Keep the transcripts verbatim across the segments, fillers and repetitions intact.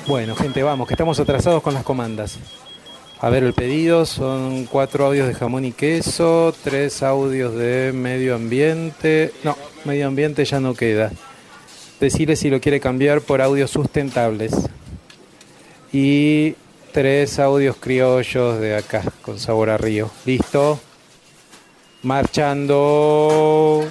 Bueno, gente, vamos, que estamos atrasados con las comandas. A ver, el pedido son cuatro audios de jamón y queso, tres audios de medio ambiente. No, medio ambiente ya no queda. Decirle si lo quiere cambiar por audios sustentables. Y tres audios criollos de acá, con sabor a río. ¿Listo? Marchando.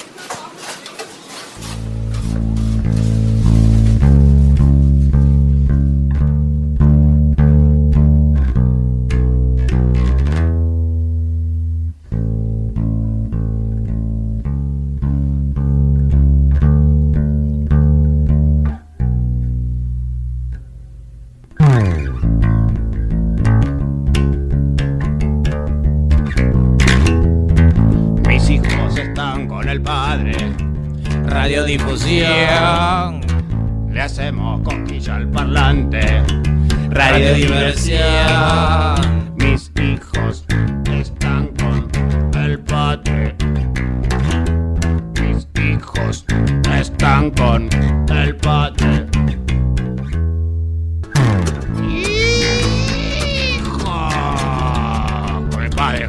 Radiodifusión, le hacemos cosquilla al parlante. Radiodiversión, mis hijos están con el padre. Mis hijos están con el padre. Hijo, con el padre.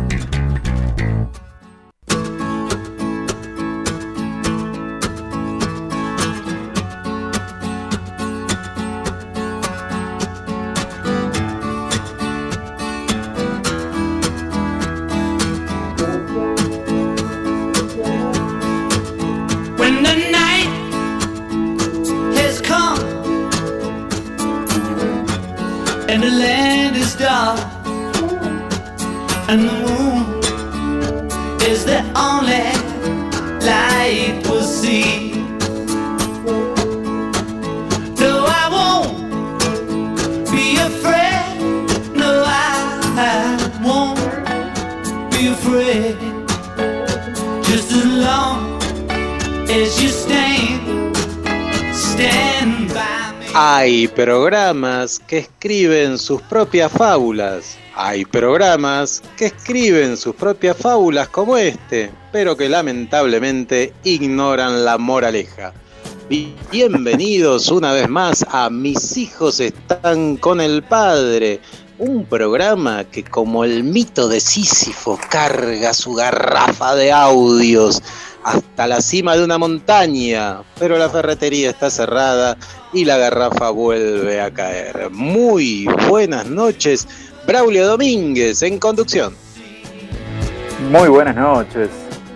And the land is dark, and the moon is the only light we'll see. No, I won't be afraid. No, I won't be afraid. Just as long as you stand, stand by. Hay programas que escriben sus propias fábulas. Hay programas que escriben sus propias fábulas como este, pero que lamentablemente ignoran la moraleja. Bienvenidos una vez más a Mis hijos están con el padre. Un programa que, como el mito de Sísifo, carga su garrafa de audios hasta la cima de una montaña, pero la ferretería está cerrada y la garrafa vuelve a caer. Muy buenas noches, Braulio Domínguez en conducción. Muy buenas noches.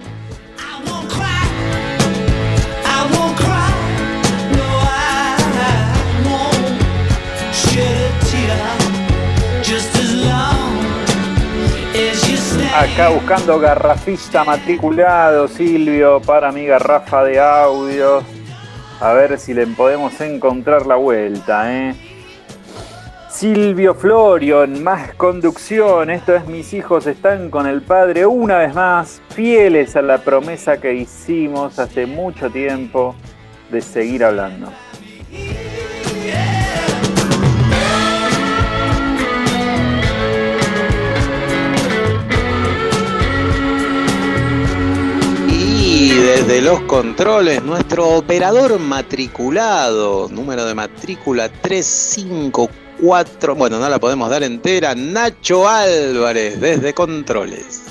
Acá buscando garrafista matriculado, Silvio, para mi garrafa de audios. A ver si le podemos encontrar la vuelta, ¿eh? Silvio Florio en Más Conducción. Esto es Mis hijos están con el padre. Una vez más, fieles a la promesa que hicimos hace mucho tiempo de seguir hablando. Y desde los controles, nuestro operador matriculado, número de matrícula tres cinco cuatro, bueno, no la podemos dar entera, Nacho Álvarez, desde controles.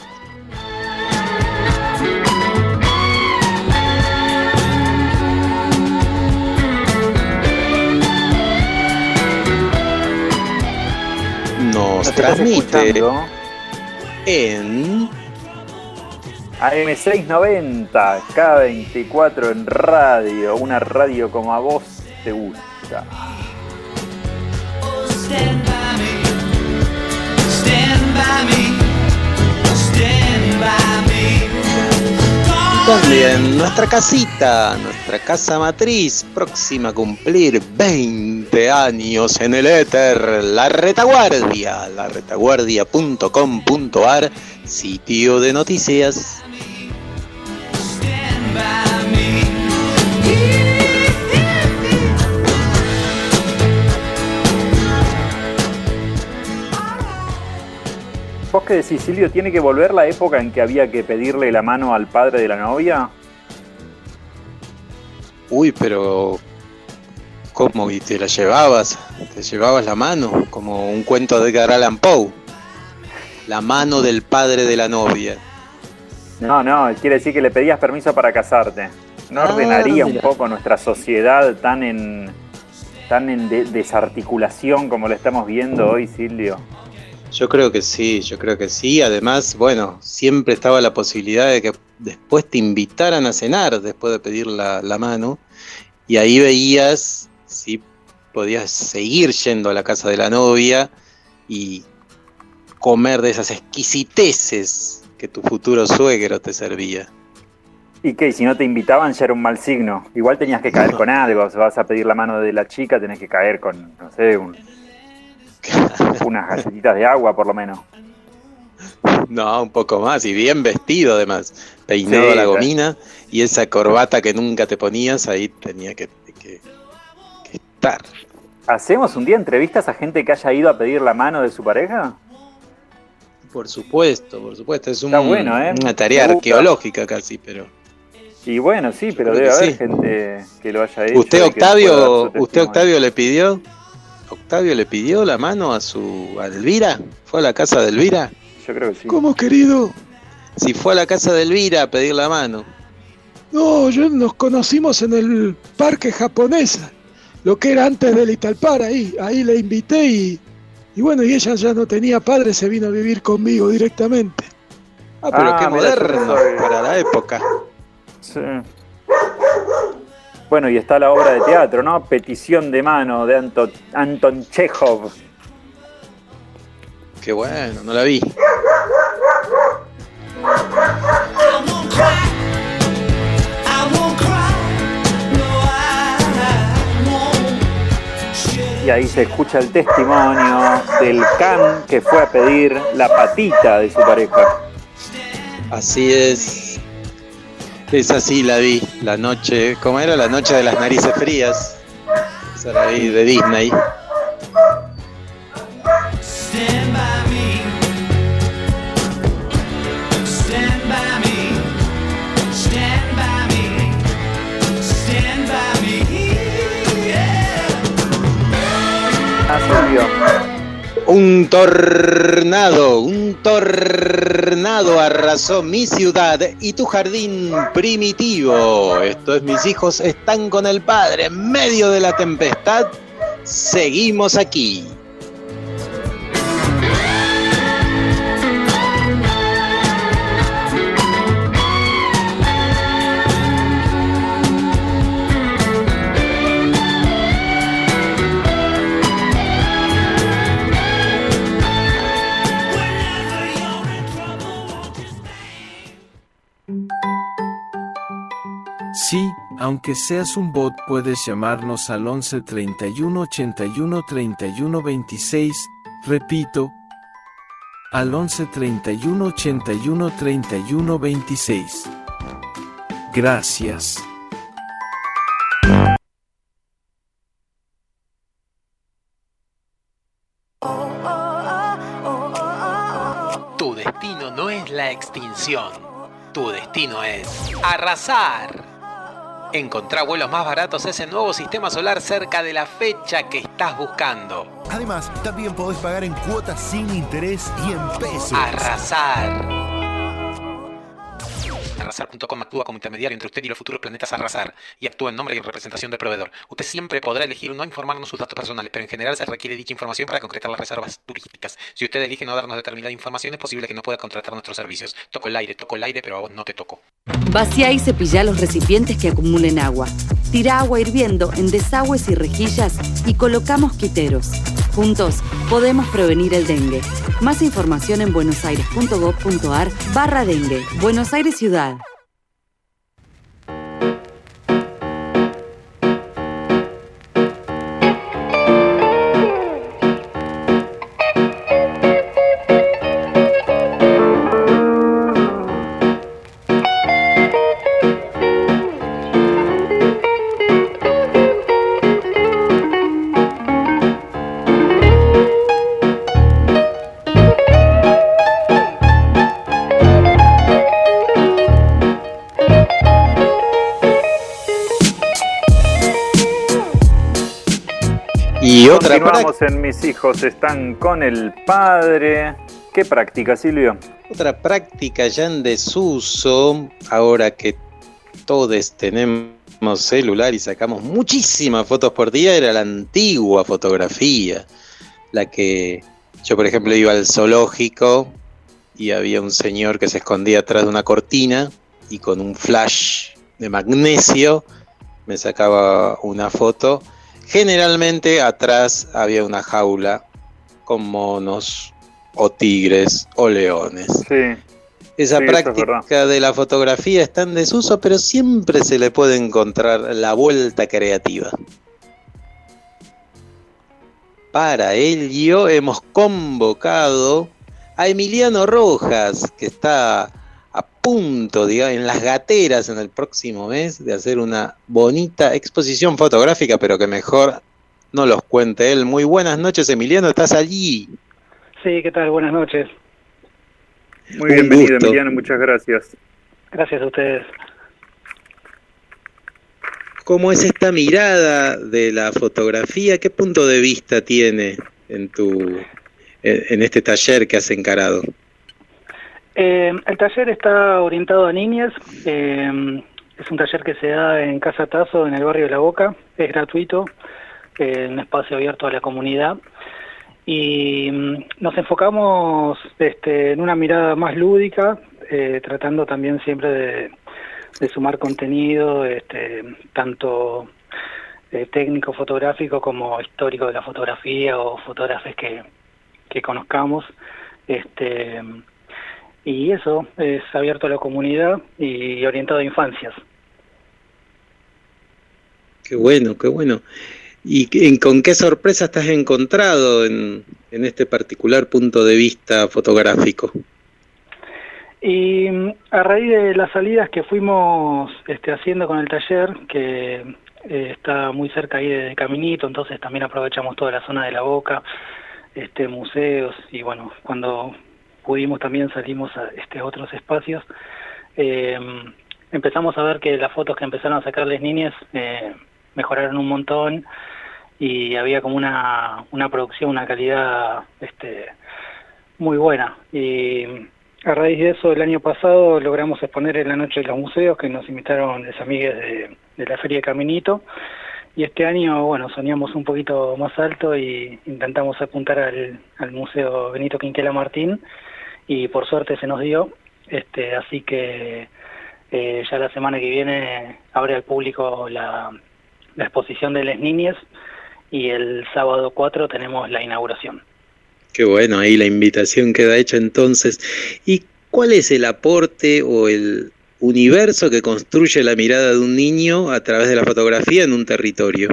Nos transmite en A M seiscientos noventa, K veinticuatro en radio, una radio como a vos te gusta. Stand by me, stand by me, stand by me. También nuestra casita, nuestra casa matriz, próxima a cumplir veinte años en el éter, La Retaguardia, la retaguardia punto com punto ar, sitio de noticias. Stand by me. ¿Vos qué decís, Silvio? ¿Tiene que volver la época en que había que pedirle la mano al padre de la novia? Uy, pero ¿Cómo? ¿Y te la llevabas? ¿Te llevabas la mano? Como un cuento de Edgar Allan Poe. La mano del padre de la novia. No, no, quiere decir que le pedías permiso para casarte. ¿No Ah, ordenaría un mira. poco nuestra sociedad tan en tan en de- desarticulación como la estamos viendo hoy, Silvio? Yo creo que sí, yo creo que sí. Además, bueno, siempre estaba la posibilidad de que después te invitaran a cenar después de pedir la, la mano. Y ahí veías si podías seguir yendo a la casa de la novia y comer de esas exquisiteces que tu futuro suegro te servía. ¿Y qué? Si no te invitaban ya era un mal signo. Igual tenías que caer con algo. Si vas a pedir la mano de la chica, tenés que caer con, no sé, un- unas galletitas de agua por lo menos. No, un poco más, y bien vestido además, peinado Sí, a la claro. gomina, y esa corbata que nunca te ponías, ahí tenía que, que- que estar. ¿Hacemos un día entrevistas a gente que haya ido a pedir la mano de su pareja? Por supuesto, por supuesto, es un- Está bueno, ¿eh? una tarea Me gusta. arqueológica casi, pero... Y bueno, sí, pero creo debe que haber sí. gente que lo haya hecho. ¿Usted y que nos pueda dar Octavio, su usted testimonio. Octavio le pidió? ¿Octavio le pidió la mano a su a Elvira? ¿Fue a la casa de Elvira? Yo creo que sí. ¿Cómo, querido? Si fue a la casa de Elvira a pedir la mano. No, yo nos conocimos en el parque japonesa, lo que era antes del Italpar, ahí, ahí le invité y, y bueno, y ella ya no tenía padre, se vino a vivir conmigo directamente. Ah, pero Ah, qué mira, yo moderno soy- para la época. Sí. Bueno, y está la obra de teatro, ¿no? Petición de mano de Anto- Anton Chekhov. Qué bueno, no la vi. I won't cry. I won't cry. No, I won't shed Y ahí se escucha el testimonio del can que fue a pedir la patita de su pareja. Así es. Es así la vi, la noche, ¿cómo era? La noche de las narices frías. Esa la vi de Disney. Stand by me. Stand by me. Stand by me. Stand by me. Yeah. Ah, Silvio. Un tornado, un tornado arrasó mi ciudad y tu jardín primitivo. Esto es Mis hijos están con el padre en medio de la tempestad. Seguimos aquí. Sí, aunque seas un bot, puedes llamarnos al once treinta y uno ochenta y uno treinta y uno veintiséis, repito, al once treinta y uno ochenta y uno treinta y uno veintiséis. Gracias. Tu destino no es la extinción. Tu destino es arrasar. Encontrá vuelos más baratos a ese nuevo sistema solar cerca de la fecha que estás buscando. Además, también podés pagar en cuotas sin interés y en pesos. Arrasar. Arrasar punto com actúa como intermediario entre usted y los futuros planetas Arrasar y actúa en nombre y en representación del proveedor. Usted siempre podrá elegir no informarnos sus datos personales, pero en general se requiere dicha información para concretar las reservas turísticas. Si usted elige no darnos determinada información, es posible que no pueda contratar nuestros servicios. Toco el aire, toco el aire, pero a vos no te toco. Vacía y cepilla los recipientes que acumulen agua. Tira agua hirviendo en desagües y rejillas y coloca mosquiteros. Juntos podemos prevenir el dengue. Más información en buenosaires.gov.ar barra dengue. Buenos Aires Ciudad. Y otra Continuamos en Mis hijos están con el padre. ¿Qué práctica, Silvio? Otra práctica ya en desuso, ahora que todos tenemos celular y sacamos muchísimas fotos por día, era la antigua fotografía, la que yo, por ejemplo, iba al zoológico y había un señor que se escondía atrás de una cortina y con un flash de magnesio me sacaba una foto. Generalmente atrás había una jaula con monos o tigres o leones. Sí. Esa Sí, práctica de la fotografía está en desuso, pero siempre se le puede encontrar la vuelta creativa. Para ello hemos convocado a Emiliano Rojas, que está a punto, digamos, en las gateras en el próximo mes de hacer una bonita exposición fotográfica, pero que mejor no los cuente él. Muy buenas noches, Emiliano, ¿estás allí? Sí, ¿qué tal? Buenas noches. Muy Un bienvenido, gusto. Emiliano, muchas gracias. Gracias a ustedes. ¿Cómo es esta mirada de la fotografía? ¿Qué punto de vista tiene en tu en, en este taller que has encarado? Eh, el taller está orientado a niñas. Eh, es un taller que se da en Casa Tazo, en el barrio de La Boca. Es gratuito, eh, un espacio abierto a la comunidad. Y mm, nos enfocamos este, en una mirada más lúdica, eh, tratando también siempre de, de sumar contenido, este, tanto eh, técnico fotográfico como histórico de la fotografía o fotógrafos que, que conozcamos. Este, y eso es abierto a la comunidad y orientado a infancias. Qué bueno, qué bueno. ¿Y qué- con qué sorpresas te has encontrado en, en este particular punto de vista fotográfico? Y mm, a raíz de las salidas que fuimos este, haciendo con el taller, que eh, está muy cerca ahí de Caminito, entonces también aprovechamos toda la zona de La Boca, este, museos, y bueno, cuando pudimos también salimos a este, a otros espacios. Eh, empezamos a ver que las fotos que empezaron a sacar las niñas eh, mejoraron un montón y había como una, una producción, una calidad este, muy buena. Y a raíz de eso, el año pasado logramos exponer en la Noche de los Museos, que nos invitaron las amigas de, de la Feria de Caminito. Y este año, bueno, soñamos un poquito más alto y intentamos apuntar al, al Museo Benito Quinquela Martín, y por suerte se nos dio. Este, así que eh, ya la semana que viene abre al público la, la exposición de las niñas, y el sábado cuatro tenemos la inauguración. Qué bueno, ahí la invitación queda hecha entonces. ¿Y cuál es el aporte o el universo que construye la mirada de un niño a través de la fotografía en un territorio?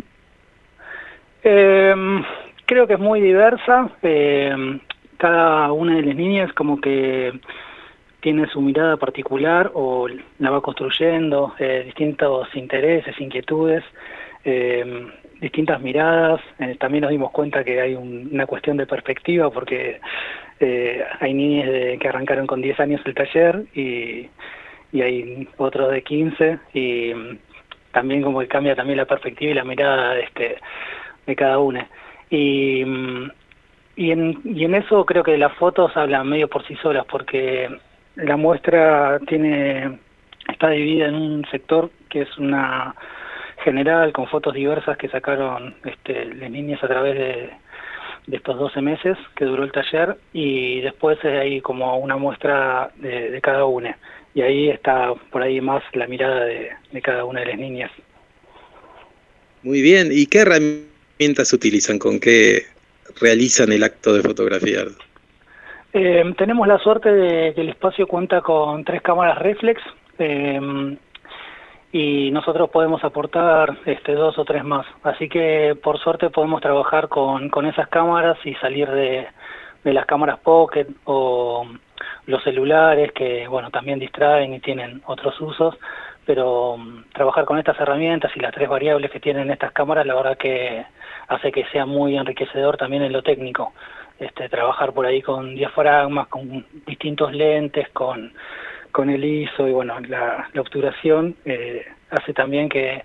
Eh, creo que es muy diversa. Eh, cada una de las niñas como que tiene su mirada particular o la va construyendo, eh, distintos intereses, inquietudes, eh, distintas miradas. Eh, también nos dimos cuenta que hay un- una cuestión de perspectiva, porque eh, hay niñas de- que arrancaron con diez años el taller y, y hay otros de quince, y mm, también como que cambia también la perspectiva y la mirada este, de cada una. Y, mm, y, en, y en eso creo que las fotos hablan medio por sí solas, porque la muestra tiene está dividida en un sector que es una general, con fotos diversas que sacaron este, las niñas a través de, de estos doce meses que duró el taller, y después hay como una muestra de, de cada una, y ahí está por ahí más la mirada de, de cada una de las niñas. Muy bien, ¿y qué herramientas utilizan? ¿Con qué realizan el acto de fotografiar? Eh, tenemos la suerte de que el espacio cuenta con tres cámaras reflex, eh, y nosotros podemos aportar este, dos o tres más. Así que por suerte podemos trabajar con, con esas cámaras y salir de, de las cámaras pocket o los celulares, que bueno, también distraen y tienen otros usos, pero um, trabajar con estas herramientas y las tres variables que tienen estas cámaras, la verdad que hace que sea muy enriquecedor también en lo técnico. Este, trabajar por ahí con diafragmas, con distintos lentes, con, con el I S O y bueno, la, la obturación eh, hace también que,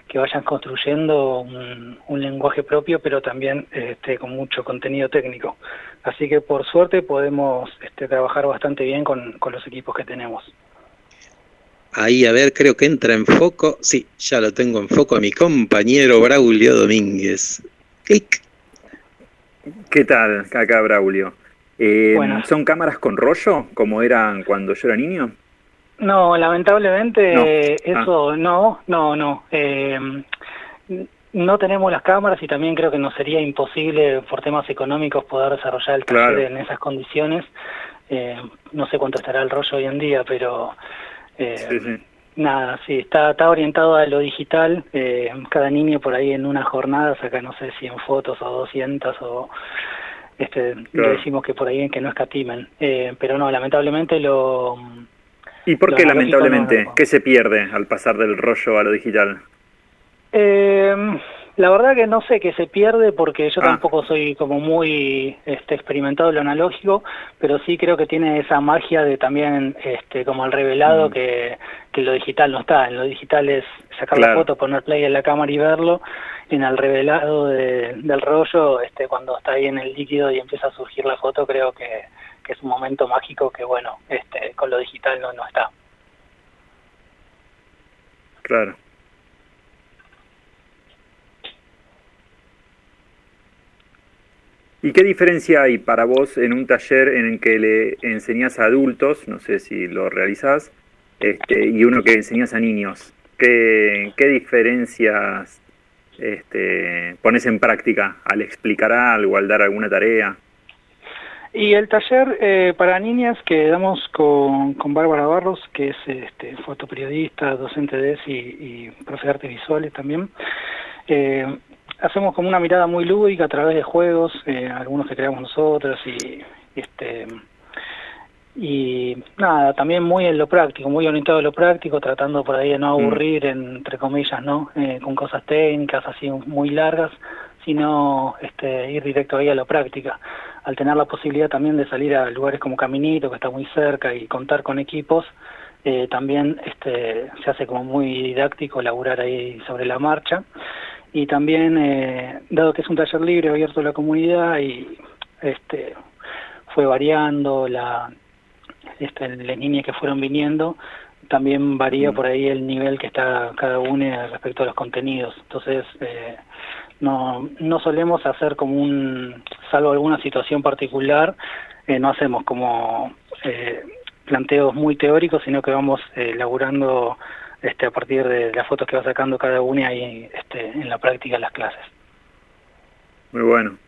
que vayan construyendo un, un lenguaje propio, pero también este, con mucho contenido técnico. Así que por suerte podemos este, trabajar bastante bien con, con los equipos que tenemos. Ahí, a ver, creo que entra en foco. Sí, ya lo tengo en foco a mi compañero Braulio Domínguez. Clic. ¿Qué tal, acá Braulio? Eh, Buenas. ¿Son cámaras con rollo, como eran cuando yo era niño? No, lamentablemente No. eh, eso no, no, no. Eh, no tenemos las cámaras y también creo que nos sería imposible por temas económicos poder desarrollar el taller Claro. en esas condiciones. Eh, no sé cuánto estará el rollo hoy en día, pero eh, Sí, sí. nada, sí, está, está orientado a lo digital. Eh, cada niño por ahí en una jornada saca, no sé, cien fotos o doscientas o... Este, Claro. le decimos que por ahí en que no escatimen. Eh, pero no, lamentablemente lo... ¿Y por lo qué analógico lamentablemente? no- ¿Qué se pierde al pasar del rollo a lo digital? Eh, la verdad que no sé qué se pierde porque yo Ah. tampoco soy como muy este, experimentado en lo analógico, pero sí creo que tiene esa magia de también este, como el revelado Mm. que, que lo digital no está. En lo digital es sacar Claro. la foto, poner play en la cámara y verlo. En el revelado de- del rollo, este, cuando está ahí en el líquido y empieza a surgir la foto, creo que, que es un momento mágico que bueno, este, con lo digital no, no está. Claro. ¿Y qué diferencia hay para vos en un taller en el que le enseñás a adultos, no sé si lo realizás, este, y uno que enseñás a niños? ¿Qué, qué diferencias este, pones en práctica al explicar algo, al dar alguna tarea? Y el taller eh, para niñas que damos con, con Bárbara Barros, que es este, fotoperiodista, docente de E S I y, y profe de artes visuales también, eh, hacemos como una mirada muy lúdica a través de juegos, eh, algunos que creamos nosotros y este y nada, también muy en lo práctico, muy orientado a lo práctico, tratando por ahí de no aburrir, entre comillas, ¿no? Eh, con cosas técnicas así muy largas, sino este, ir directo ahí a la práctica. Al tener la posibilidad también de salir a lugares como Caminito, que está muy cerca, y contar con equipos, eh, también este, se hace como muy didáctico laburar ahí sobre la marcha. Y también, eh, dado que es un taller libre abierto a la comunidad, y este fue variando la este, las niñas que fueron viniendo, también varía por ahí el nivel que está cada uno respecto a los contenidos. Entonces, eh, no, no solemos hacer como un, salvo alguna situación particular, eh, no hacemos como eh, planteos muy teóricos, sino que vamos eh, laburando este, a partir de las fotos que va sacando cada una y este, en la práctica de las clases. Muy bueno.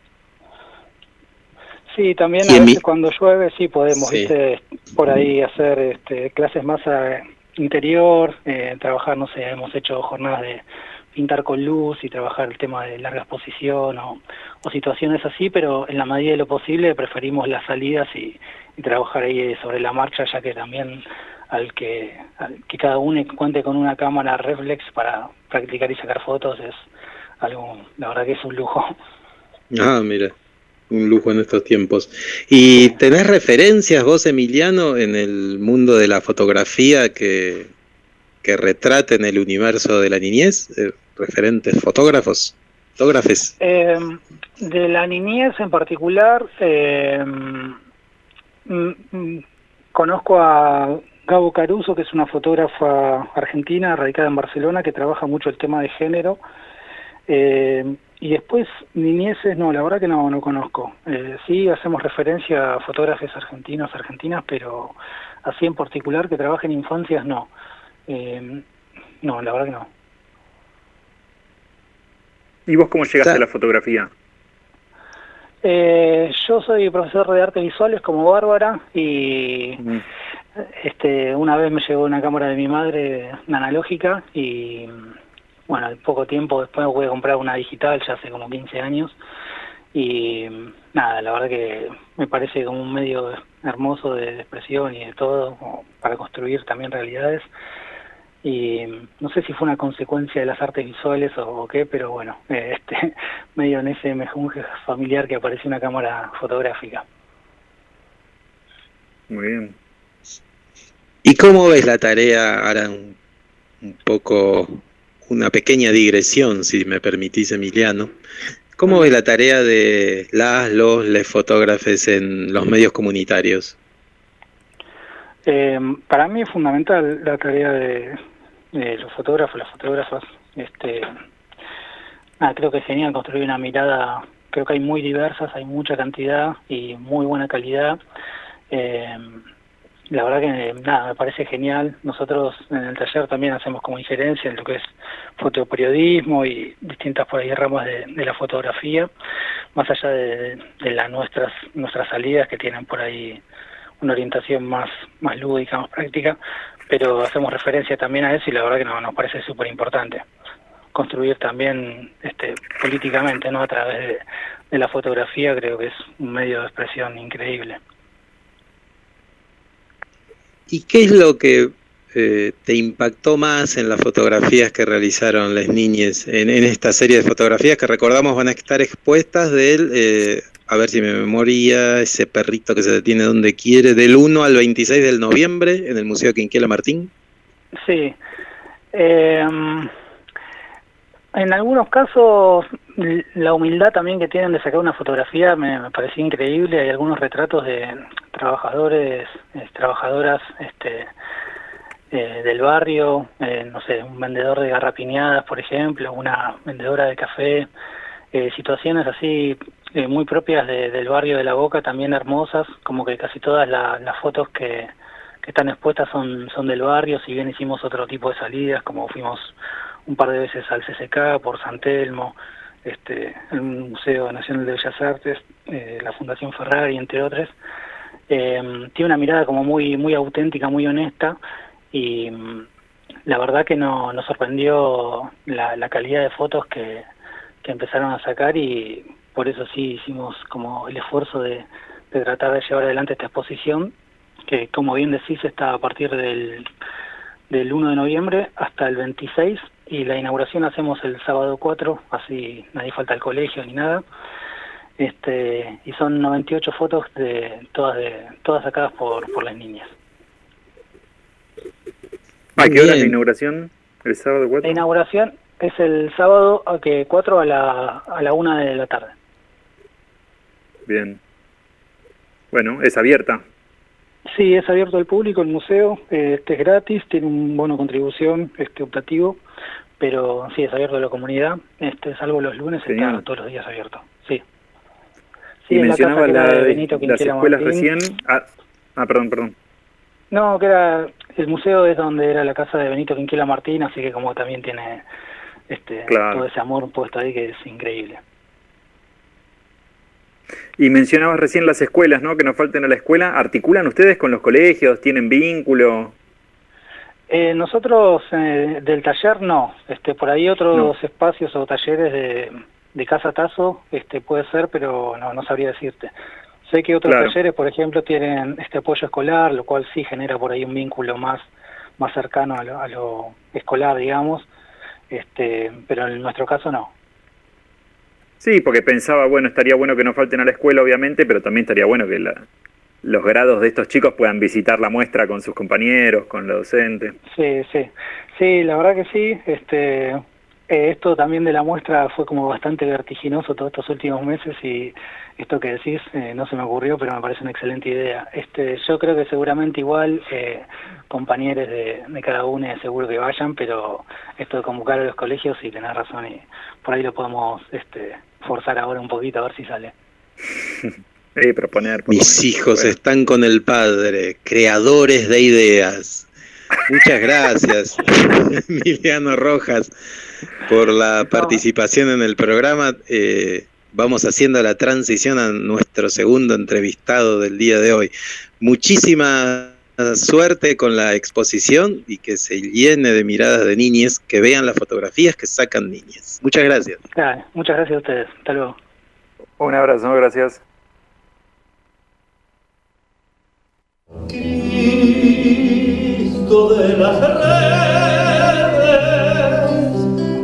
Sí, también Y a en veces mi- cuando llueve sí podemos, Sí. viste, por ahí hacer este, clases más a interior, eh, trabajar, no sé, hemos hecho jornadas de pintar con luz y trabajar el tema de larga exposición o, o situaciones así, pero en la medida de lo posible preferimos las salidas y, y trabajar ahí sobre la marcha, ya que también al que, al que cada uno cuente con una cámara reflex para practicar y sacar fotos es algo, la verdad que es un lujo. Ah, mira, un lujo en estos tiempos. ¿Y tenés referencias vos, Emiliano, en el mundo de la fotografía que, que retraten el universo de la niñez? Eh, ¿Referentes fotógrafos? ¿Fotógrafes? Eh, de la niñez en particular, eh, mm, mm, conozco a Gabo Caruso, que es una fotógrafa argentina radicada en Barcelona, que trabaja mucho el tema de género. Eh, y después, niñeces, no, la verdad que no, no conozco. Eh, sí hacemos referencia a fotógrafos argentinos, argentinas, pero así en particular que trabajen en infancias, no. Eh, no, la verdad que no. ¿Y vos cómo llegaste Está- a la fotografía? Eh, yo soy profesor de artes visuales como Bárbara y Mm. este una vez me llegó una cámara de mi madre, una analógica, y bueno, al poco tiempo después voy a comprar una digital, ya hace como quince años, y nada, la verdad que me parece como un medio hermoso de expresión y de todo, como para construir también realidades. Y no sé si fue una consecuencia de las artes visuales o, o qué, pero bueno, eh, este medio en ese mejunje familiar que apareció una cámara fotográfica. Muy bien. ¿Y cómo ves la tarea ahora un, un poco una pequeña digresión, si me permitís, Emiliano. ¿Cómo ves la tarea de las, los, les fotógrafes en los medios comunitarios? Eh, para mí es fundamental la tarea de, de los fotógrafos, las fotógrafas. Este, nada, creo que es genial construir una mirada. Creo que hay muy diversas, hay mucha cantidad y muy buena calidad. Eh, la verdad que nada, me parece genial. Nosotros en el taller también hacemos como injerencia en lo que es fotoperiodismo y distintas por ahí ramas de, de la fotografía, más allá de, de las nuestras nuestras salidas que tienen por ahí una orientación más más lúdica, más práctica, pero hacemos referencia también a eso y la verdad que no, nos parece súper importante construir también este políticamente, no a través de, de la fotografía. Creo que es un medio de expresión increíble. ¿Y qué es lo que eh, te impactó más en las fotografías que realizaron las niñas en, en esta serie de fotografías que recordamos van a estar expuestas del, eh, a ver si me memoria, ese perrito que se detiene donde quiere, del uno al veintiséis de noviembre en el Museo Quinquela Martín? Sí. Eh, en algunos casos la humildad también que tienen de sacar una fotografía me, me pareció increíble. Hay algunos retratos de trabajadores, eh, trabajadoras este, eh, del barrio, eh, no sé, un vendedor de garrapiñadas, por ejemplo, una vendedora de café, eh, situaciones así eh, muy propias de, del barrio de La Boca, también hermosas, como que casi todas la, las fotos que, que están expuestas son, son del barrio, si bien hicimos otro tipo de salidas, como fuimos un par de veces al C C K, por San Telmo, este, el Museo Nacional de Bellas Artes, eh, la Fundación Ferrari, entre otros. Eh, tiene una mirada como muy muy auténtica, muy honesta, y mm, la verdad que no, nos sorprendió la, la calidad de fotos que, que empezaron a sacar, y por eso sí hicimos como el esfuerzo de, de tratar de llevar adelante esta exposición, que como bien decís está a partir del, del uno de noviembre hasta el veintiséis, y la inauguración hacemos el sábado cuatro, así nadie falta al colegio ni nada. Este, y son noventa y ocho fotos de todas de todas sacadas por por las niñas. ¿A qué hora es la inauguración? ¿El sábado cuatro? La inauguración es el sábado a que cuatro a la a la una de la tarde. Bien. Bueno, es abierta. Sí, es abierto al público, el museo, eh, este es gratis, tiene un bono contribución este optativo, pero sí, es abierto a la comunidad, este salvo los lunes, está todos los días abierto, sí. Sí, y mencionaba la, de Benito las escuelas Martín. recién. Ah, ah, perdón, perdón. No, que era, el museo es donde era la casa de Benito Quinquela Martín, así que como también tiene este claro. todo ese amor puesto ahí que es increíble. Y mencionabas recién las escuelas, ¿no? Que nos falten a la escuela. ¿Articulan ustedes con los colegios? ¿Tienen vínculo? Eh, nosotros eh, del taller no. Este, por ahí otros no. espacios o talleres de, de Casa Tazo este, puede ser, pero no, no sabría decirte. Sé que otros claro. talleres, por ejemplo, tienen este apoyo escolar, lo cual sí genera por ahí un vínculo más, más cercano a lo, a lo escolar, digamos. Este, pero en nuestro caso no. Sí, porque pensaba, bueno, estaría bueno que no falten a la escuela, obviamente, pero también estaría bueno que la, los grados de estos chicos puedan visitar la muestra con sus compañeros, con los docentes. Sí, sí, sí, la verdad que sí. Este, eh, esto también de la muestra fue como bastante vertiginoso todos estos últimos meses, y esto que decís eh, no se me ocurrió, pero me parece una excelente idea. Este, yo creo que seguramente igual eh, compañeros de, de cada uno seguro que vayan, pero esto de convocar a los colegios, sí, tenés razón, y por ahí lo podemos este, forzar ahora un poquito a ver si sale. Sí, proponer, proponer. Mis hijos bueno. están con el padre, creadores de ideas. Muchas gracias, Emiliano Rojas, por la no. participación en el programa. Eh, vamos haciendo la transición a nuestro segundo entrevistado del día de hoy. Muchísima suerte con la exposición y que se llene de miradas de niñas, que vean las fotografías que sacan niñas. Muchas gracias. Claro, muchas gracias a ustedes. Hasta luego. Un abrazo, gracias. Cristo de las redes,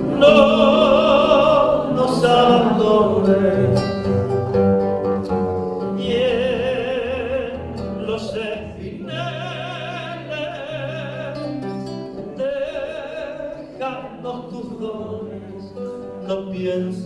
no nos abandones. Y en los espineles, déjanos tus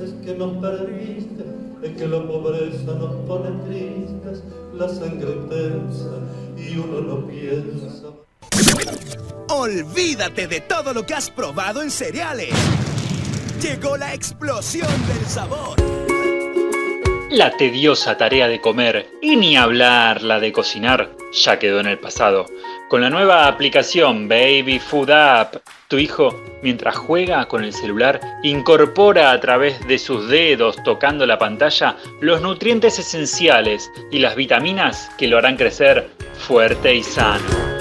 veces que nos perdiste, es que la pobreza nos pone tristes, la sangre tensa y uno no piensa. Olvídate de todo lo que has probado en cereales. Llegó la explosión del sabor. La tediosa tarea de comer, y ni hablar la de cocinar, ya quedó en el pasado. Con la nueva aplicación Baby Food App, tu hijo, mientras juega con el celular, incorpora a través de sus dedos tocando la pantalla los nutrientes esenciales y las vitaminas que lo harán crecer fuerte y sano.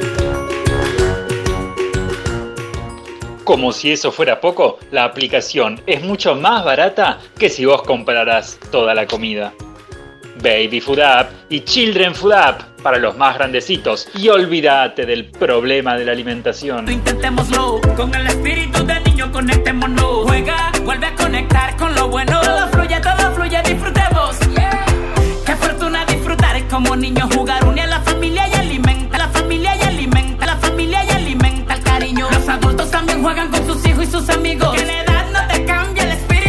Como si eso fuera poco, la aplicación es mucho más barata que si vos compraras toda la comida. Baby Food App y Children Food App para los más grandecitos, y olvídate del problema de la alimentación. Intentémoslo, con el espíritu de niño conectémonos. Juega, vuelve a conectar con lo bueno. Todo fluye, todo fluye, disfrutemos. Yeah. Qué fortuna disfrutar, es como niños jugar. Une a la familia y alimenta, la familia y alimenta, la familia y alimenta el cariño. Los adultos también juegan con sus hijos y sus amigos. Que la edad no te cambia el espíritu.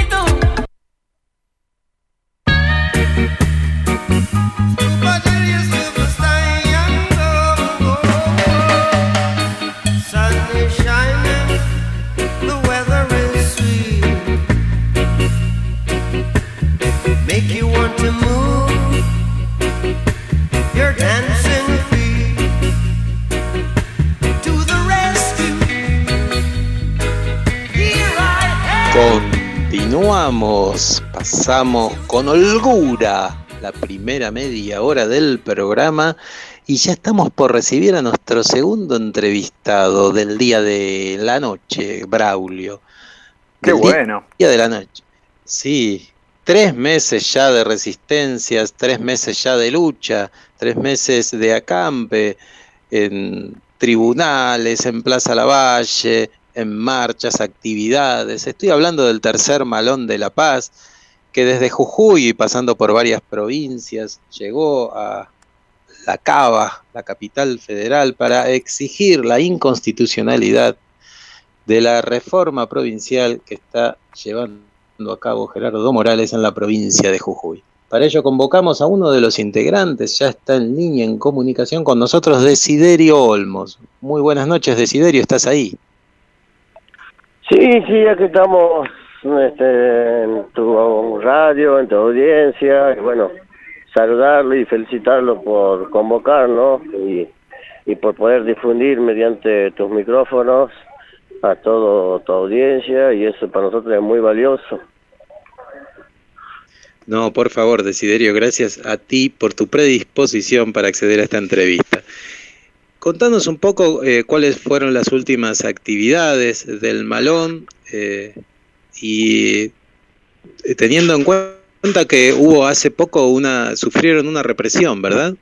Continuamos, pasamos con holgura la primera media hora del programa y ya estamos por recibir a nuestro segundo entrevistado del día de la noche, Braulio. Qué del bueno. Día de la noche. Sí, tres meses ya de resistencias, tres meses ya de lucha, tres meses de acampe en tribunales, en Plaza Lavalle, en marchas, actividades. Estoy hablando del tercer Malón de la Paz, que desde Jujuy, pasando por varias provincias, llegó a La Cava, la capital federal, para exigir la inconstitucionalidad de la reforma provincial que está llevando a cabo Gerardo Morales en la provincia de Jujuy. Para ello convocamos a uno de los integrantes, ya está en línea en comunicación con nosotros, Desiderio Olmos. Muy buenas noches, Desiderio, ¿estás ahí? Sí, sí, aquí estamos este, en tu radio, en tu audiencia, y bueno, saludarlo y felicitarlo por convocarnos y, y por poder difundir mediante tus micrófonos a toda tu audiencia, y eso para nosotros es muy valioso. No, por favor, Desiderio, gracias a ti por tu predisposición para acceder a esta entrevista. Contanos un poco eh, cuáles fueron las últimas actividades del Malón eh, y eh, teniendo en cuenta que hubo hace poco una, sufrieron una represión, ¿verdad?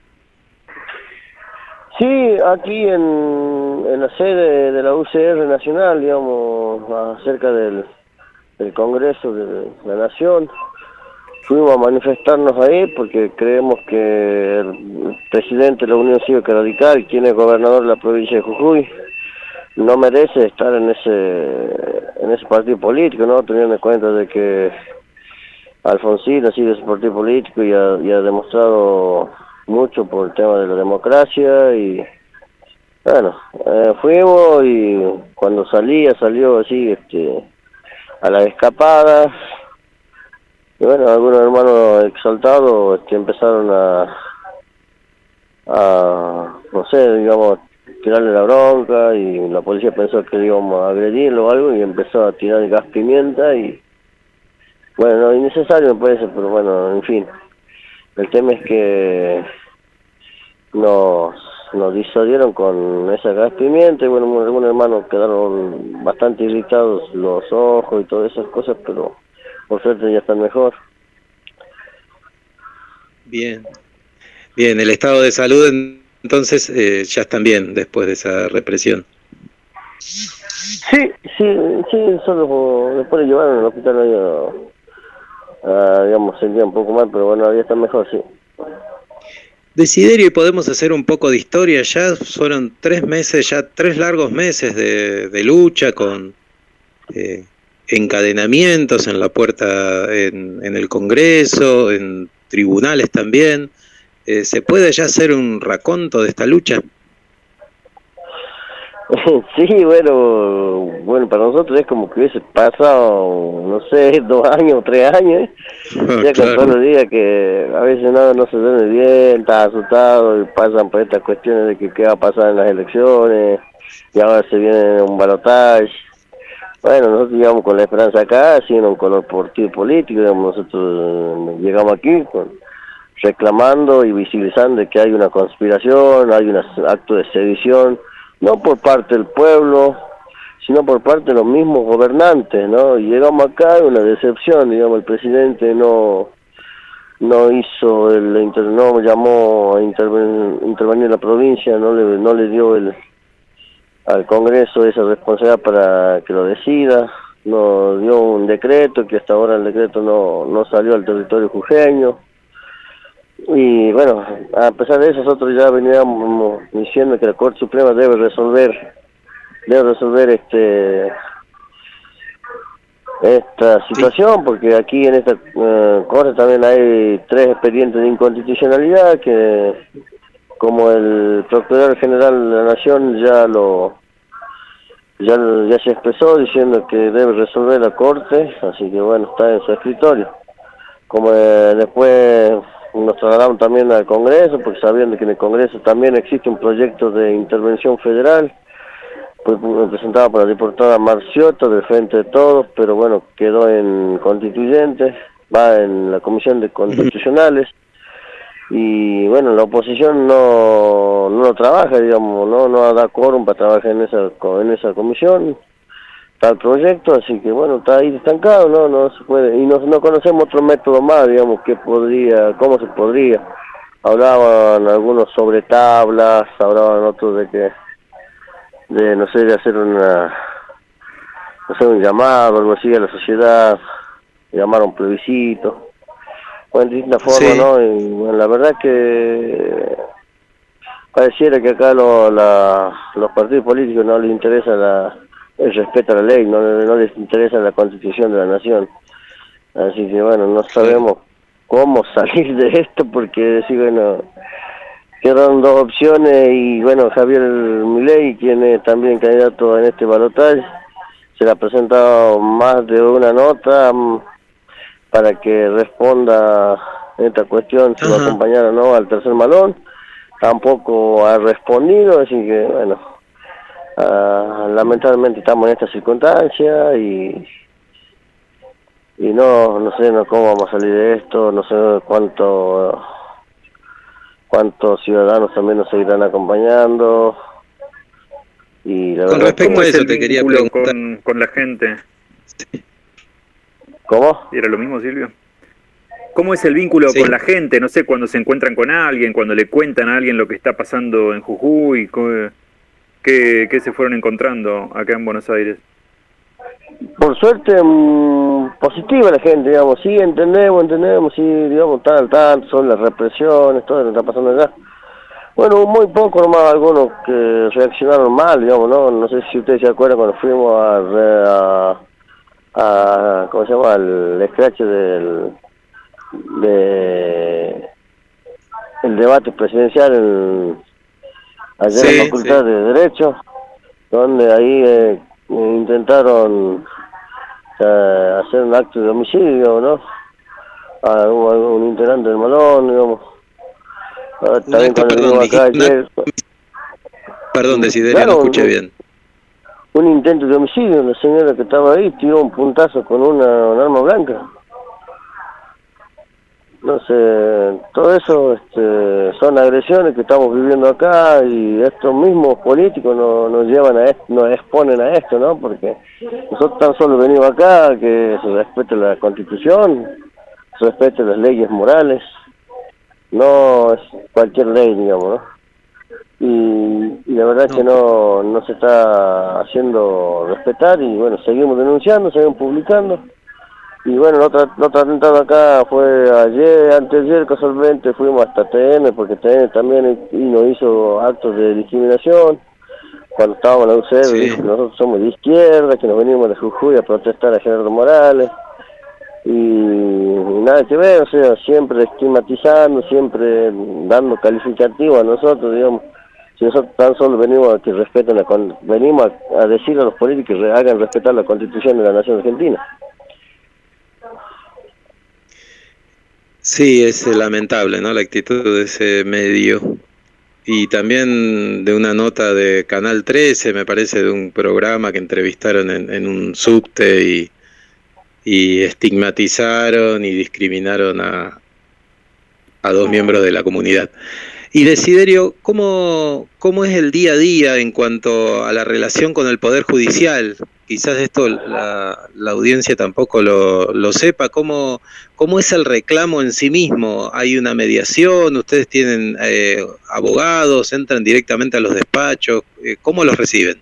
Sí, aquí en, en la sede de la U C R Nacional, digamos, acerca del, del Congreso de la Nación, fuimos a manifestarnos ahí porque creemos que el presidente de la Unión Cívica Radical, quien es gobernador de la provincia de Jujuy, no merece estar en ese en ese partido político, ¿no? Teniendo en cuenta de que Alfonsín ha sido ese partido político y ha, y ha demostrado mucho por el tema de la democracia. Y bueno, eh, fuimos, y cuando salía, salió así este a las escapadas. Y bueno, algunos hermanos exaltados este, empezaron a, a, no sé, digamos, tirarle la bronca, y la policía pensó que le íbamos a agredirlo o algo, y empezó a tirar gas pimienta, y bueno, no, innecesario me parece, pero bueno, en fin. El tema es que nos, nos disuadieron con esa gas pimienta, y bueno, algunos hermanos quedaron bastante irritados los ojos y todas esas cosas, pero por suerte ya están mejor. Bien, bien, el estado de salud entonces eh, ya están bien después de esa represión. Sí, sí, sí, solo después de llevaron al hospital ahí, a, digamos, sentía un poco mal, pero bueno, ya está mejor, sí. Desiderio, y podemos hacer un poco de historia. Ya fueron tres meses, ya tres largos meses de, de lucha con... Eh, encadenamientos en la puerta, en, en el Congreso, en tribunales también. Eh, ¿Se puede ya hacer un raconto de esta lucha? Sí, bueno, bueno, para nosotros es como que hubiese pasado, no sé, dos años o tres años, ¿eh? Ya que Claro. todos los días que a veces nada no se duerme bien, está asustado y pasan por estas cuestiones de que qué va a pasar en las elecciones y ahora se viene un balotaje. Bueno, nosotros llegamos con la esperanza acá, sin un color partido político, digamos, nosotros eh, llegamos aquí con, reclamando y visibilizando que hay una conspiración, hay un acto de sedición, no por parte del pueblo, sino por parte de los mismos gobernantes, ¿no? Y llegamos acá, una decepción, digamos, el presidente no no hizo, el inter, no llamó a interven, intervenir la provincia, no le no le dio el al Congreso esa responsabilidad para que lo decida, nos dio un decreto, que hasta ahora el decreto no, no salió al territorio jujeño. Y bueno, a pesar de eso, nosotros ya veníamos diciendo que la Corte Suprema debe resolver, debe resolver este esta situación, porque aquí en esta uh, Corte también hay tres expedientes de inconstitucionalidad que, como el Procurador General de la Nación ya lo ya, ya se expresó diciendo que debe resolver la Corte, así que bueno, está en su escritorio. Como eh, después nos trasladaron también al Congreso, porque sabiendo que en el Congreso también existe un proyecto de intervención federal, pues, presentado por la diputada Marciotto del Frente de Todos, pero bueno, quedó en constituyente, va en la Comisión de Constitucionales, y bueno, la oposición no no lo trabaja, digamos, no no da quórum para trabajar en esa en esa comisión, tal proyecto, así que bueno, está ahí estancado, no no se puede, y no, no conocemos otro método más, digamos, que podría, cómo se podría. Hablaban algunos sobre tablas, hablaban otros de que, de no sé, de hacer una, hacer un llamado, algo así a la sociedad, llamar a un plebiscito, bueno, de distintas formas, sí. ¿No? Y bueno, la verdad que pareciera que acá lo, la, los partidos políticos no les interesa la el respeto a la ley, no, no les interesa la Constitución de la Nación. Así que bueno, no sabemos cómo salir de esto, porque sí, bueno, quedaron dos opciones y bueno, Javier Milei, quien es también candidato en este balotaje, se le ha presentado más de una nota um, para que responda en esta cuestión, si lo acompañara o no al tercer malón. Tampoco ha respondido, así que bueno, uh, lamentablemente estamos en esta circunstancia y y no no sé no cómo vamos a salir de esto, no sé cuánto cuántos ciudadanos también nos seguirán acompañando. Y la con verdad respecto que a eso te quería preguntar con, con la gente. ¿Cómo? ¿Era lo mismo, Silvio? ¿Cómo es el vínculo sí. con la gente? No sé, cuando se encuentran con alguien, cuando le cuentan a alguien lo que está pasando en Jujuy, ¿qué, qué se fueron encontrando acá en Buenos Aires? Por suerte, mmm, positiva la gente, digamos, sí, entendemos, entendemos, sí, digamos, tal, tal, son las represiones, todo lo que está pasando acá. Bueno, muy poco nomás, algunos que reaccionaron mal, digamos, ¿no? No sé si ustedes se acuerdan cuando fuimos a, a, a ¿cómo se llama? El scratch del, de, el debate presidencial en, allá sí, en la Facultad sí. de Derecho, donde ahí eh, intentaron eh, hacer un acto de homicidio, ¿no? A un, un integrante del Malón, digamos. Ah, también cuando perdón, acá ayer, perdón, Desiderio, claro, no escuché un, bien. Un intento de homicidio, la señora que estaba ahí tiró un puntazo con una, una arma blanca. No sé, todo eso este, son agresiones que estamos viviendo acá y estos mismos políticos nos, nos llevan a esto, nos exponen a esto, ¿no? Porque nosotros tan solo venimos acá que se respete la Constitución, se respete las leyes morales, no es cualquier ley, digamos, ¿no? Y, y la verdad es que no, no se está haciendo respetar y bueno, seguimos denunciando, seguimos publicando. Y bueno, el otro, el otro atentado acá fue ayer, antes de ayer, casualmente fuimos hasta T N, porque T N también y nos hizo actos de discriminación. cuando estábamos en la U C E R, Sí. dijo que nosotros somos de izquierda, que nos venimos de Jujuy a protestar a Gerardo Morales, y, y nada que ver, o sea, siempre estigmatizando, siempre dando calificativo a nosotros, digamos. Si nosotros tan solo venimos a que respeten la con- venimos a, a decirle a los políticos que re- hagan respetar la Constitución de la Nación Argentina. Sí, es eh, lamentable, ¿no? La actitud de ese medio. Y también de una nota de Canal trece, me parece, de un programa que entrevistaron en, en un subte y, y estigmatizaron y discriminaron a, a dos miembros de la comunidad. Y Desiderio, ¿cómo, ¿cómo es el día a día en cuanto a la relación con el Poder Judicial? Quizás esto la, la audiencia tampoco lo, lo sepa. ¿Cómo, ¿Cómo es el reclamo en sí mismo? ¿Hay una mediación? ¿Ustedes tienen eh, abogados? ¿Entran directamente a los despachos? Eh, ¿Cómo los reciben?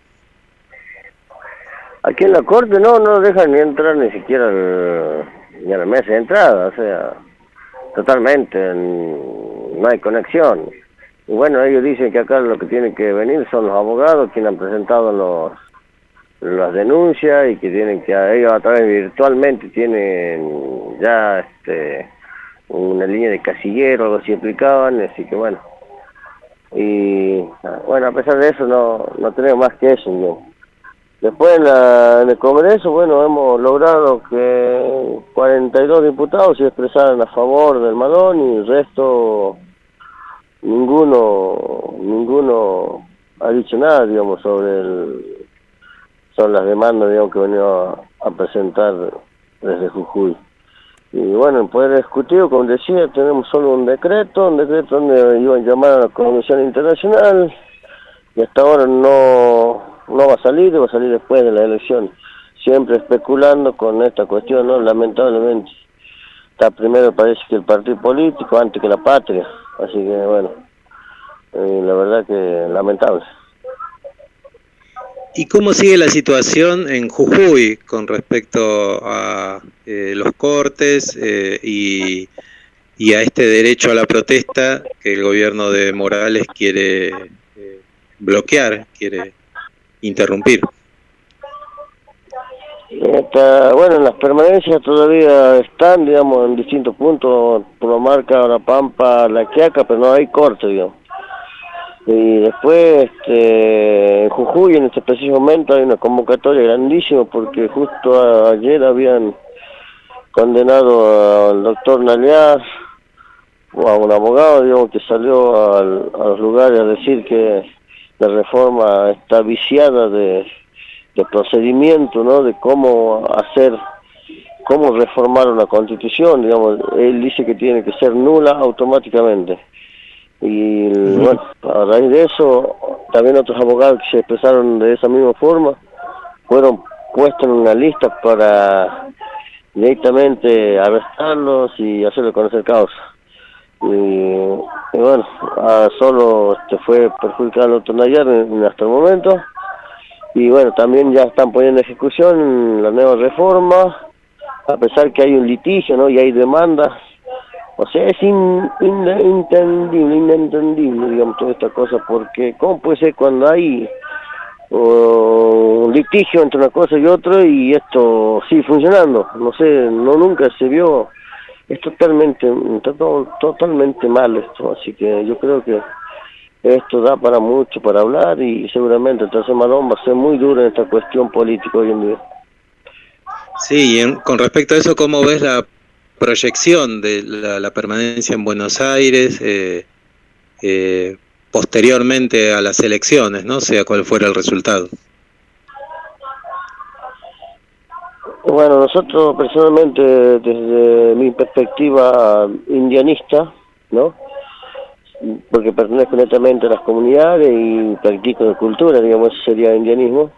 Aquí en la corte no, no dejan ni entrar ni siquiera al, ni a la mesa de entrada, o sea, totalmente, no hay conexión. Y bueno, ellos dicen que acá lo que tienen que venir son los abogados quienes han presentado los las denuncias y que tienen que ellos a través virtualmente tienen ya este una línea de casillero, algo así explicaban, así que bueno. Y bueno, a pesar de eso no, no tenemos más que eso, ¿no? Después en, la, en el Congreso, bueno, hemos logrado que cuarenta y dos diputados se expresaran a favor del Malón y el resto, ninguno ninguno ha dicho nada, digamos, sobre el, sobre las demandas, digamos, que venía a, a presentar desde Jujuy. Y bueno, en Poder Ejecutivo, como decía, tenemos solo un decreto, un decreto donde iban a llamar a la Comisión Internacional, y hasta ahora no, no va a salir, va a salir después de la elección. Siempre especulando con esta cuestión, ¿no? Lamentablemente. Está primero parece que el partido político antes que la patria, así que bueno, eh, la verdad que lamentable. ¿Y cómo sigue la situación en Jujuy con respecto a eh, los cortes eh, y, y a este derecho a la protesta que el gobierno de Morales quiere eh, bloquear, quiere interrumpir? Esta, bueno, las permanencias todavía están, digamos, en distintos puntos, por la marca, la Pampa, la Quiaca, pero no hay corte, digamos. Y después, este, en Jujuy, en este preciso momento, hay una convocatoria grandísima, porque justo a, ayer habían condenado al doctor Naliar, o a un abogado, digamos, que salió al, a los lugares a decir que la reforma está viciada de, de procedimiento, ¿no? De cómo hacer, cómo reformar una constitución, digamos. Él dice que tiene que ser nula automáticamente. Y bueno, a raíz de eso, también otros abogados que se expresaron de esa misma forma fueron puestos en una lista para directamente arrestarlos y hacerle conocer causa. Y, y bueno, a solo este, fue perjudicado el doctor Nayar en, en hasta el momento. Y bueno, también ya están poniendo en ejecución la nueva reforma, a pesar que hay un litigio, ¿no? Y hay demandas. O sea, es in, in, inentendible, inentendible, digamos, toda esta cosa, porque ¿cómo puede ser cuando hay uh, un litigio entre una cosa y otra y esto sigue funcionando? No sé, no nunca se vio, es totalmente, to, totalmente mal esto, así que yo creo que esto da para mucho para hablar y seguramente el tercer Malón va a ser muy duro en esta cuestión política hoy en día. Sí, y en, con respecto a eso, ¿cómo ves la proyección de la, la permanencia en Buenos Aires eh, eh, posteriormente a las elecciones, no sea cual fuera el resultado? Bueno, nosotros personalmente, desde mi perspectiva indianista, ¿no? Porque pertenezco netamente a las comunidades y practico de cultura, digamos, eso sería indianismo.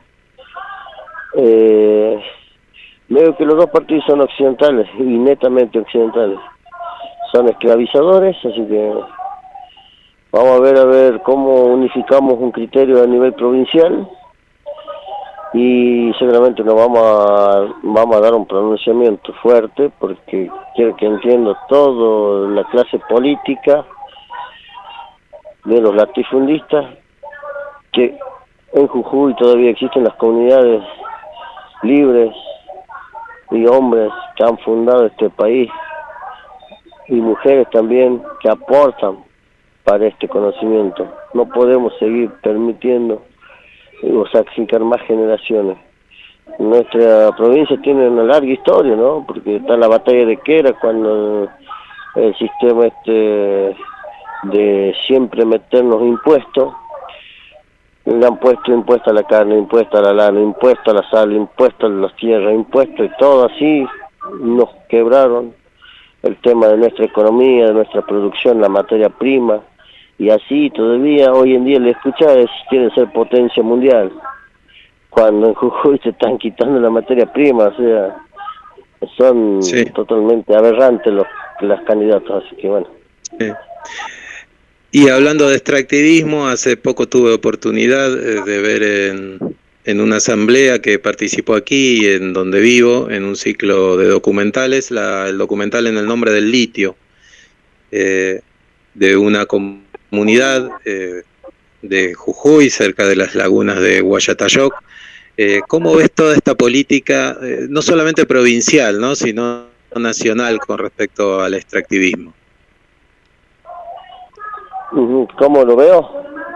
Eh, Veo que los dos partidos son occidentales, y netamente occidentales. Son esclavizadores, así que vamos a ver a ver cómo unificamos un criterio a nivel provincial y seguramente nos vamos a vamos a dar un pronunciamiento fuerte, porque quiero que entienda toda la clase política de los latifundistas que en Jujuy todavía existen las comunidades libres y hombres que han fundado este país y mujeres también que aportan para este conocimiento. No podemos seguir permitiendo o sacrificar más generaciones. Nuestra provincia tiene una larga historia, ¿no? Porque está la batalla de Quera, cuando el, el sistema este de siempre meternos impuestos, le han puesto impuesto a la carne, impuesto a la lana, impuesto a la sal, impuesto a las tierras, impuesto y todo así, nos quebraron el tema de nuestra economía, de nuestra producción, la materia prima, y así todavía hoy en día le escucha es quiere ser potencia mundial, cuando en Jujuy se están quitando la materia prima, o sea, son sí. totalmente aberrantes los, los candidatos, así que bueno. Sí. Y hablando de extractivismo, hace poco tuve oportunidad de ver en, en una asamblea que participó aquí, en donde vivo, en un ciclo de documentales, la, el documental En el nombre del litio, eh, de una comunidad eh, de Jujuy, cerca de las lagunas de Guayatayoc. Eh, ¿Cómo ves toda esta política, eh, no solamente provincial, ¿no?, sino nacional con respecto al extractivismo? ¿Cómo lo veo?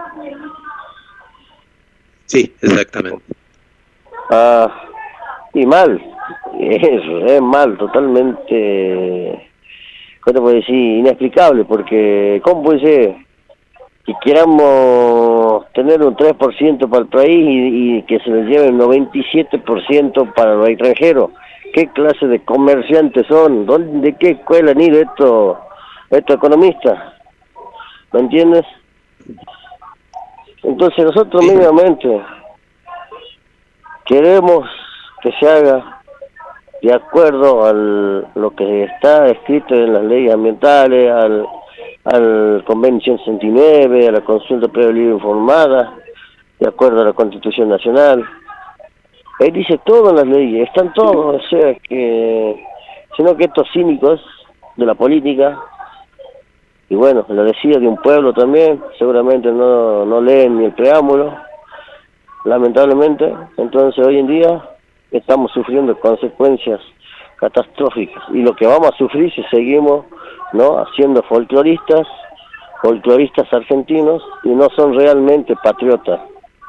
Sí, exactamente. Ah, y mal, eso, es mal, totalmente, ¿cómo te puedo decir? Inexplicable, porque ¿cómo puede ser que queramos tener un tres por ciento para el país y, y que se les lleve el noventa y siete por ciento para los extranjeros? ¿Qué clase de comerciantes son? ¿Dónde, de qué escuela han ido estos, estos economistas? ¿Me entiendes? Entonces nosotros mínimamente queremos que se haga de acuerdo a lo que está escrito en las leyes ambientales, al, al convenio ciento sesenta y nueve, a la consulta previa libre informada, de acuerdo a la Constitución Nacional. Él dice todo en las leyes, están todos, o sea que, sino que estos cínicos de la política, y bueno, lo decía de un pueblo también, seguramente no, no leen ni el preámbulo, lamentablemente. Entonces hoy en día estamos sufriendo consecuencias catastróficas, y lo que vamos a sufrir si seguimos, ¿no?, haciendo folcloristas, folcloristas argentinos, y no son realmente patriotas.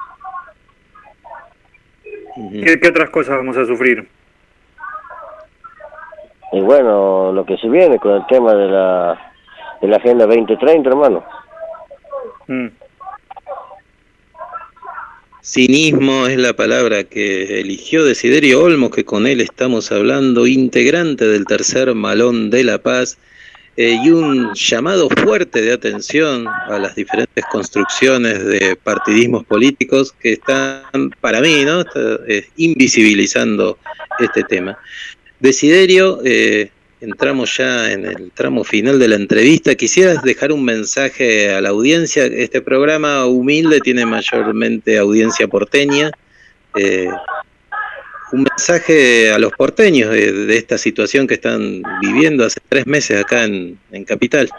¿Qué, qué otras cosas vamos a sufrir? Y bueno, lo que se viene con el tema de la de la Agenda veinte treinta, hermano. Mm. Cinismo es la palabra que eligió Desiderio Olmos, que con él estamos hablando, integrante del tercer Malón de la Paz, eh, y un llamado fuerte de atención a las diferentes construcciones de partidismos políticos que están, para mí, ¿no?, está, eh, invisibilizando este tema. Desiderio, eh, entramos ya en el tramo final de la entrevista. ¿Quisieras dejar un mensaje a la audiencia? Este programa humilde tiene mayormente audiencia porteña. Eh, un mensaje a los porteños de, de esta situación que están viviendo hace tres meses acá en, en Capital.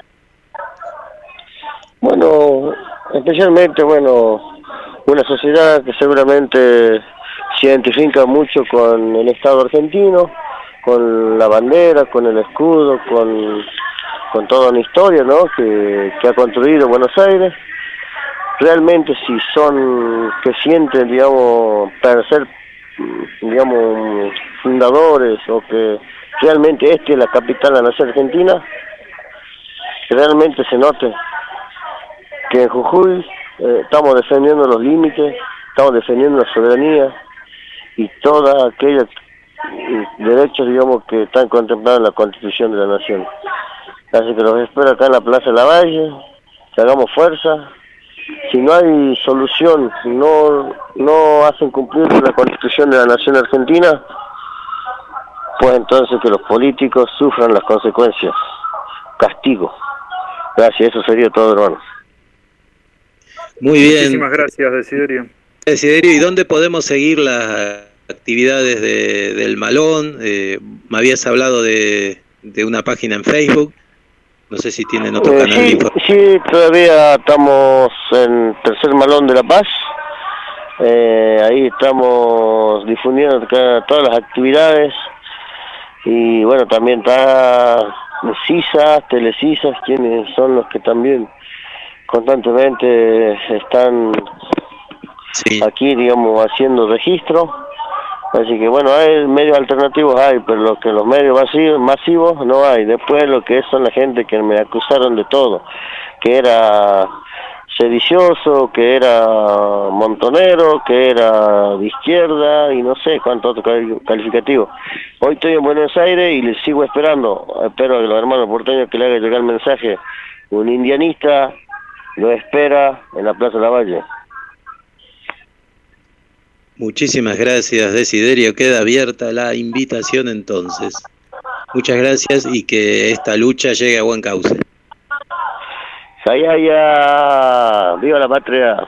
Bueno, especialmente, bueno, una sociedad que seguramente se identifica mucho con el Estado argentino, con la bandera, con el escudo, con, con toda una historia, ¿no?, que, que ha construido Buenos Aires. Realmente si son, que sienten, digamos, para ser, digamos, fundadores, o que realmente esta es la capital de la nación argentina, que realmente se note que en Jujuy eh, estamos defendiendo los límites, estamos defendiendo la soberanía y toda aquella derechos, digamos, que están contemplados en la Constitución de la Nación. Así que los espero acá en la Plaza de la Valle, que hagamos fuerza. Si no hay solución, si no, no hacen cumplir la Constitución de la Nación Argentina, pues entonces que los políticos sufran las consecuencias. Castigo. Gracias, eso sería todo, hermano. Muy bien. Muchísimas gracias, Desiderio. Desiderio, ¿y dónde podemos seguir las actividades de, del Malón? Eh, me habías hablado de, de una página en Facebook, no sé si tienen otro eh, canal sí, de información. Sí, todavía estamos en Tercer Malón de la Paz, Eh, ahí estamos difundiendo cada- todas las actividades y bueno, también está CISAS, Telecisas, quienes son los que también constantemente están sí. aquí, digamos, haciendo registro. Así que bueno, hay medios alternativos, hay, pero lo que los medios masivos, masivos no hay. Después lo que son la gente que me acusaron de todo, que era sedicioso, que era montonero, que era de izquierda y no sé cuánto otro calificativo. Hoy estoy en Buenos Aires y les sigo esperando. Espero a los hermanos porteños que le haga llegar el mensaje. Un indianista lo espera en la Plaza Lavalle. Muchísimas gracias, Desiderio. Queda abierta la invitación entonces. Muchas gracias y que esta lucha llegue a buen cauce. ¡Jaya, ya! ¡Viva la patria!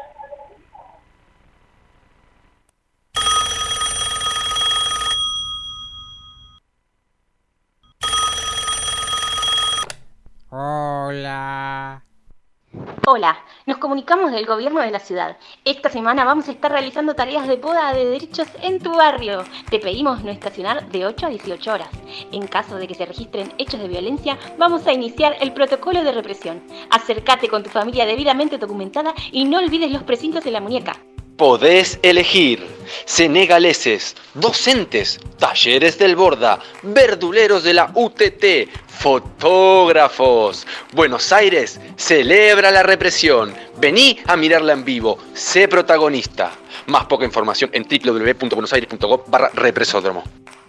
Hola. Hola, nos comunicamos del gobierno de la ciudad. Esta semana vamos a estar realizando tareas de poda de derechos en tu barrio. Te pedimos no estacionar de ocho a dieciocho horas. En caso de que se registren hechos de violencia, vamos a iniciar el protocolo de represión. Acércate con tu familia debidamente documentada y no olvides los precintos de la muñeca. Podés elegir senegaleses, docentes, talleres del Borda, verduleros de la U T T, fotógrafos. Buenos Aires celebra la represión. Vení a mirarla en vivo. Sé protagonista. Más poca información en w w w punto buenos aires punto gov barra represódromo.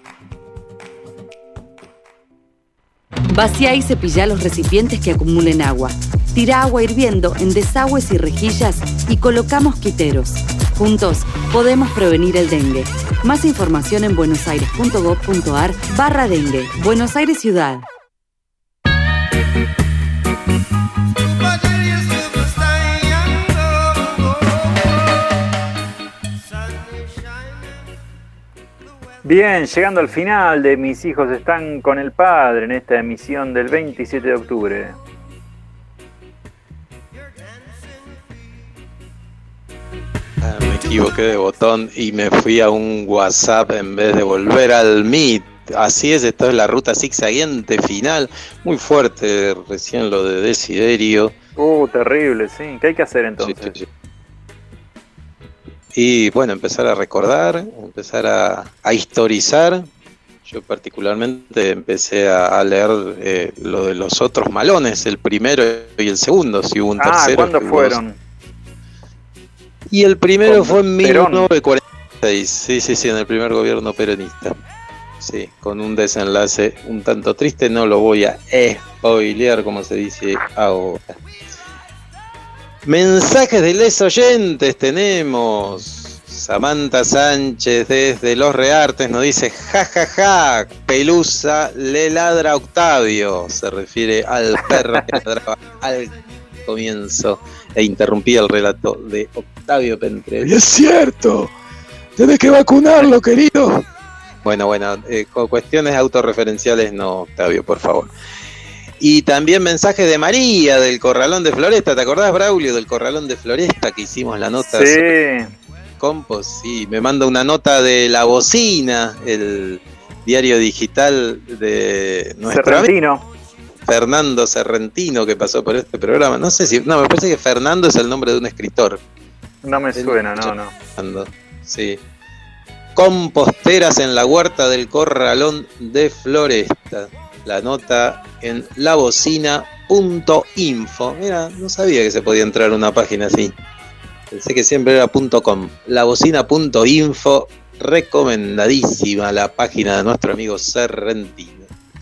Vacía y cepilla los recipientes que acumulen agua. Tira agua hirviendo en desagües y rejillas y coloca mosquiteros. Juntos podemos prevenir el dengue. Más información en buenosaires punto gov punto ar barra dengue. Buenos Aires Ciudad. Bien, llegando al final de Mis hijos están con el padre en esta emisión del veintisiete de octubre. Ah, me equivoqué de botón y me fui a un WhatsApp en vez de volver al Meet. Así es, esto es la ruta zigzaguiente final. Muy fuerte recién lo de Desiderio. Uh, terrible, sí. ¿Qué hay que hacer entonces? Sí, sí, sí. Y bueno, empezar a recordar, empezar a, a historizar. Yo particularmente empecé a, a leer eh, lo de los otros malones, el primero y el segundo, si hubo un ah, tercero. ¿cuándo fueron? Dos. Y el primero Con fue en Perón. mil novecientos cuarenta y seis, sí, sí, sí, en el primer gobierno peronista. Sí, con un desenlace un tanto triste, no lo voy a spoilear como se dice ahora. Mensajes de les oyentes tenemos. Samantha Sánchez desde Los Reartes nos dice: ja ja ja, Pelusa le ladra a Octavio. Se refiere al perro que ladraba al comienzo e interrumpía el relato de Octavio Pentre. Y es cierto, tenés que vacunarlo, querido. Bueno, bueno, eh, con cuestiones autorreferenciales no, Octavio, por favor. Y también mensaje de María del Corralón de Floresta. ¿Te acordás, Braulio, del Corralón de Floresta que hicimos la nota? Sí. Sobre Compost, sí. Me manda una nota de La Bocina, el diario digital de nuestro Serrentino. amigo Fernando Serrentino, que pasó por este programa. No sé si... No, me parece que Fernando es el nombre de un escritor. No me suena, no, no. Fernando, sí. Composteras en la huerta del Corralón de Floresta. La nota en la bocina punto info. Mira, no sabía que se podía entrar a una página así. Pensé que siempre era .com. la bocina punto info, recomendadísima la página de nuestro amigo Serrentino.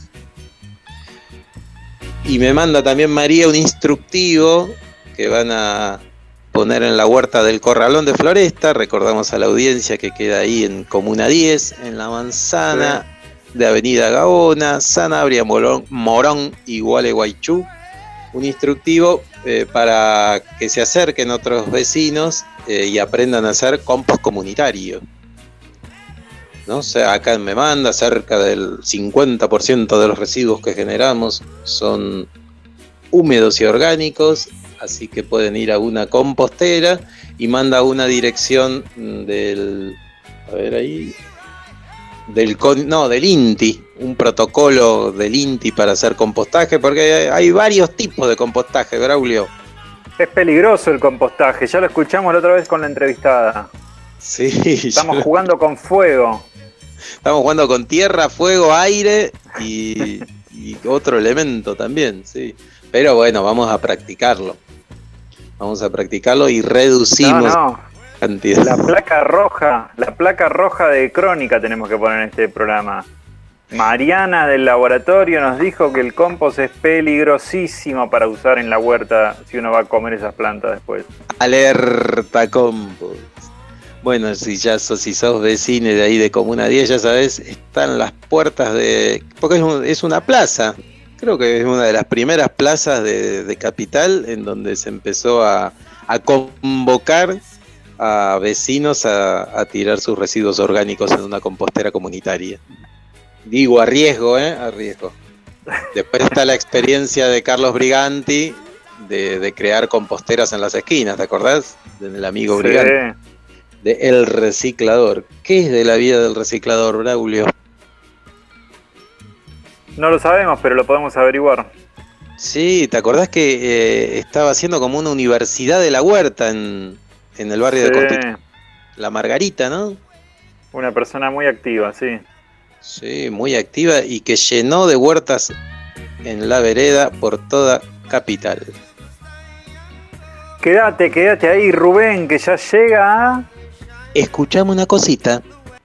Y me manda también María un instructivo que van a poner en la huerta del Corralón de Floresta. Recordamos a la audiencia que queda ahí en Comuna diez, en La Manzana, sí, de Avenida Gaona, Sanabria, Morón, Morón y Gualeguaychú. Un instructivo eh, para que se acerquen otros vecinos eh, y aprendan a hacer compost comunitario. ¿No? O sea, acá en Memanda, cerca del cincuenta por ciento de los residuos que generamos son húmedos y orgánicos, así que pueden ir a una compostera y manda una dirección del, a ver ahí, del no, del INTI, un protocolo del INTI para hacer compostaje, porque hay varios tipos de compostaje, Braulio. Es peligroso el compostaje, ya lo escuchamos la otra vez con la entrevistada. Sí. Estamos jugando con fuego. Estamos jugando con tierra, fuego, aire y, y otro elemento también, sí. Pero bueno, vamos a practicarlo. Vamos a practicarlo y reducimos no, no. cantidad. La placa roja, la placa roja de crónica tenemos que poner en este programa. Mariana del laboratorio nos dijo que el compost es peligrosísimo para usar en la huerta si uno va a comer esas plantas después. Alerta compost. Bueno, si ya sos, si sos vecino de ahí de Comuna diez, ya sabes, están las puertas de... Porque es, un, es una plaza, creo que es una de las primeras plazas de, de Capital en donde se empezó a, a convocar a vecinos a, a tirar sus residuos orgánicos en una compostera comunitaria. Digo, a riesgo, ¿eh? A riesgo. Después está la experiencia de Carlos Briganti de, de crear composteras en las esquinas, ¿te acordás? Del amigo Sí. Briganti. De El Reciclador. ¿Qué es de la vida del reciclador, Braulio? No lo sabemos, pero lo podemos averiguar. Sí, ¿te acordás que eh, estaba haciendo como una universidad de la huerta en, en el barrio Sí. de Constitución? La Margarita, ¿no? Una persona muy activa, sí. Sí, muy activa y que llenó de huertas en la vereda por toda Capital. Quédate, quédate ahí, Rubén, que ya llega a... Escuchame una cosita.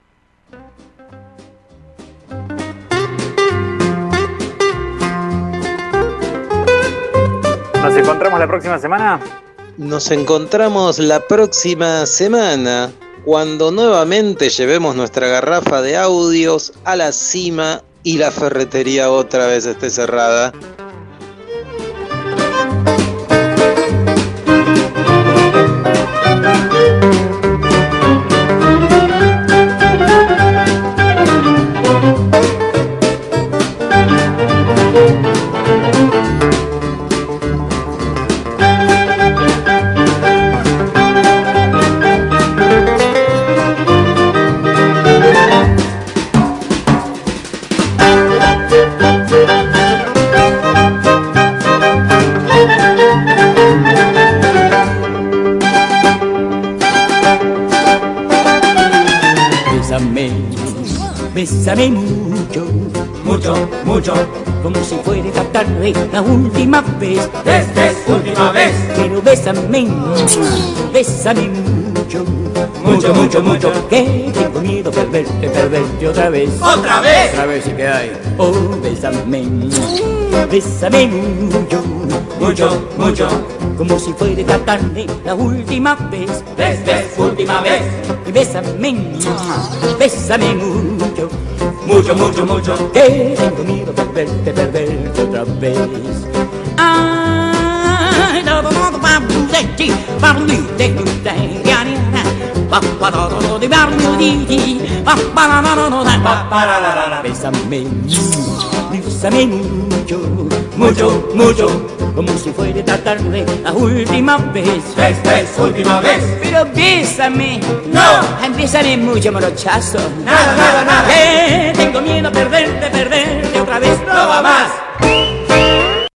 ¿Nos encontramos la próxima semana? Nos encontramos la próxima semana cuando nuevamente llevemos nuestra garrafa de audios a la cima y la ferretería otra vez esté cerrada. Bésame mucho, mucho, mucho, como si fuera esta tarde la última vez. Esta es última vez. Pero bésame, bésame mucho, mucho, mucho, mucho, que tengo miedo de perderte, perderte otra vez. ¿Otra vez? Otra vez, ¿y qué hay? Oh, bésame, bésame mucho, mucho, mucho, como si fuera esta tarde la última vez. Esta es última vez. Y bésame, bésame mucho, mucho, mucho, mucho, que tengo miedo de perderte, perderte otra vez. Ay, no, no, no, no, bésame, bésame mucho, mucho, mucho, como si fuera esta tarde la última vez. Esta es última vez. Pero bésame, no, bésame mucho, morochazo. Nada, nada, nada. Que tengo miedo a perderte, perderte otra vez. No va más.